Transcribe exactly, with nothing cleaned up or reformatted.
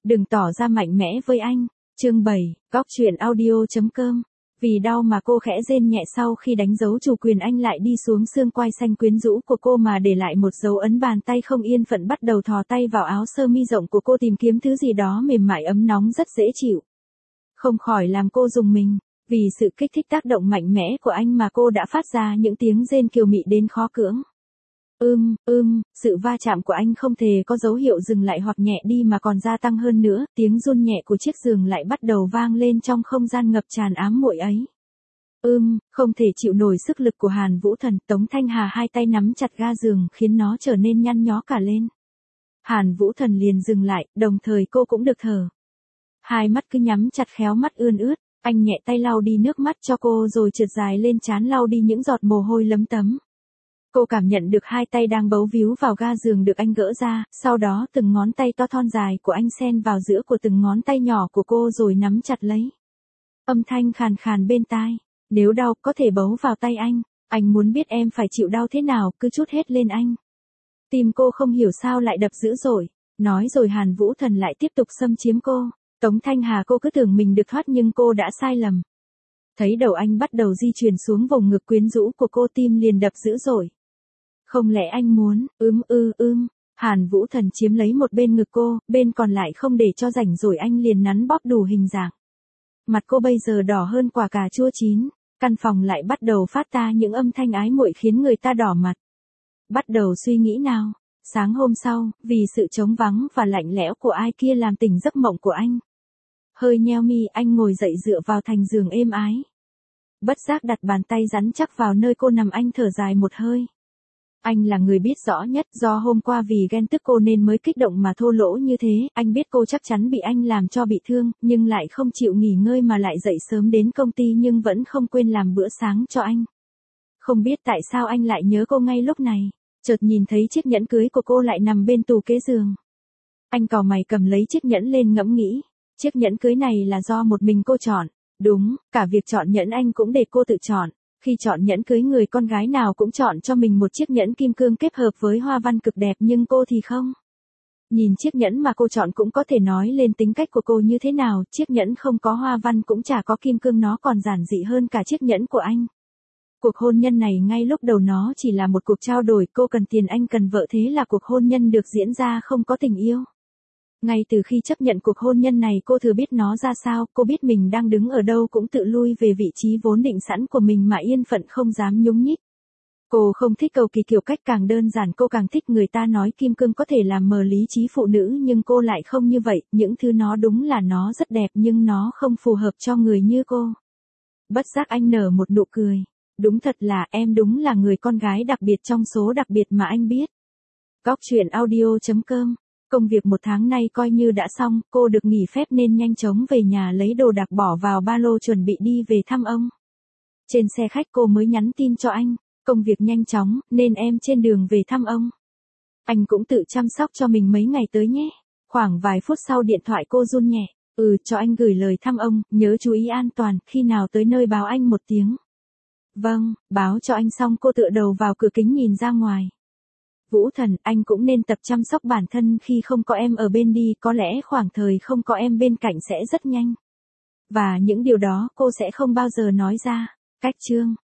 Đừng tỏ ra mạnh mẽ với anh. Chương bảy, Góc truyện audio chấm com. Vì đau mà cô khẽ rên nhẹ sau khi đánh dấu chủ quyền, anh lại đi xuống xương quai xanh quyến rũ của cô mà để lại một dấu ấn. Bàn tay không yên phận bắt đầu thò tay vào áo sơ mi rộng của cô tìm kiếm thứ gì đó mềm mại ấm nóng rất dễ chịu. Không khỏi làm cô rùng mình, vì sự kích thích tác động mạnh mẽ của anh mà cô đã phát ra những tiếng rên kiều mị đến khó cưỡng. Ưm, ưm, sự va chạm của anh không thể có dấu hiệu dừng lại hoặc nhẹ đi mà còn gia tăng hơn nữa, tiếng run nhẹ của chiếc giường lại bắt đầu vang lên trong không gian ngập tràn ám muội ấy. Ưm, không thể chịu nổi sức lực của Hàn Vũ Thần, Tống Thanh Hà hai tay nắm chặt ga giường khiến nó trở nên nhăn nhó cả lên. Hàn Vũ Thần liền dừng lại, đồng thời cô cũng được thở. Hai mắt cứ nhắm chặt khéo mắt ươn ướt, anh nhẹ tay lau đi nước mắt cho cô rồi trượt dài lên trán lau đi những giọt mồ hôi lấm tấm. Cô cảm nhận được hai tay đang bấu víu vào ga giường được anh gỡ ra, sau đó từng ngón tay to thon dài của anh xen vào giữa của từng ngón tay nhỏ của cô rồi nắm chặt lấy. Âm thanh khàn khàn bên tai, nếu đau có thể bấu vào tay anh, anh muốn biết em phải chịu đau thế nào, cứ trút hết lên anh. Tim cô không hiểu sao lại đập dữ dội, nói rồi Hàn Vũ Thần lại tiếp tục xâm chiếm cô. Tống Thanh Hà cô cứ tưởng mình được thoát nhưng cô đã sai lầm. Thấy đầu anh bắt đầu di chuyển xuống vùng ngực quyến rũ của cô, tim liền đập dữ dội. Không lẽ anh muốn, ưm ư ưm, Hàn Vũ Thần chiếm lấy một bên ngực cô, bên còn lại không để cho rảnh rồi anh liền nắn bóp đủ hình dạng. Mặt cô bây giờ đỏ hơn quả cà chua chín, căn phòng lại bắt đầu phát ra những âm thanh ái muội khiến người ta đỏ mặt. Bắt đầu suy nghĩ nào, sáng hôm sau, vì sự trống vắng và lạnh lẽo của ai kia làm tỉnh giấc mộng của anh. Hơi nheo mi, anh ngồi dậy dựa vào thành giường êm ái. Bất giác đặt bàn tay rắn chắc vào nơi cô nằm, anh thở dài một hơi. Anh là người biết rõ nhất, do hôm qua vì ghen tức cô nên mới kích động mà thô lỗ như thế, anh biết cô chắc chắn bị anh làm cho bị thương, nhưng lại không chịu nghỉ ngơi mà lại dậy sớm đến công ty nhưng vẫn không quên làm bữa sáng cho anh. Không biết tại sao anh lại nhớ cô ngay lúc này, chợt nhìn thấy chiếc nhẫn cưới của cô lại nằm bên tủ kế giường. Anh cau mày cầm lấy chiếc nhẫn lên ngẫm nghĩ, chiếc nhẫn cưới này là do một mình cô chọn, đúng, cả việc chọn nhẫn anh cũng để cô tự chọn. Khi chọn nhẫn cưới người con gái nào cũng chọn cho mình một chiếc nhẫn kim cương kết hợp với hoa văn cực đẹp nhưng cô thì không. Nhìn chiếc nhẫn mà cô chọn cũng có thể nói lên tính cách của cô như thế nào, chiếc nhẫn không có hoa văn cũng chả có kim cương, nó còn giản dị hơn cả chiếc nhẫn của anh. Cuộc hôn nhân này ngay lúc đầu nó chỉ là một cuộc trao đổi, cô cần tiền anh cần vợ, thế là cuộc hôn nhân được diễn ra không có tình yêu. Ngay từ khi chấp nhận cuộc hôn nhân này cô thừa biết nó ra sao, cô biết mình đang đứng ở đâu cũng tự lui về vị trí vốn định sẵn của mình mà yên phận không dám nhúc nhích. Cô không thích cầu kỳ kiểu cách càng đơn giản, cô càng thích người ta nói kim cương có thể làm mờ lý trí phụ nữ nhưng cô lại không như vậy, những thứ nó đúng là nó rất đẹp nhưng nó không phù hợp cho người như cô. Bất giác anh nở một nụ cười, đúng thật là em đúng là người con gái đặc biệt trong số đặc biệt mà anh biết. Góc truyện audio chấm com. Công việc một tháng nay coi như đã xong, cô được nghỉ phép nên nhanh chóng về nhà lấy đồ đạc bỏ vào ba lô chuẩn bị đi về thăm ông. Trên xe khách cô mới nhắn tin cho anh, công việc nhanh chóng nên em trên đường về thăm ông. Anh cũng tự chăm sóc cho mình mấy ngày tới nhé. Khoảng vài phút sau điện thoại cô run nhẹ, ừ cho anh gửi lời thăm ông, nhớ chú ý an toàn, khi nào tới nơi báo anh một tiếng. Vâng, báo cho anh xong cô tựa đầu vào cửa kính nhìn ra ngoài. Vũ Thần, anh cũng nên tập chăm sóc bản thân khi không có em ở bên đi, có lẽ khoảng thời không có em bên cạnh sẽ rất nhanh. Và những điều đó cô sẽ không bao giờ nói ra. Cách chương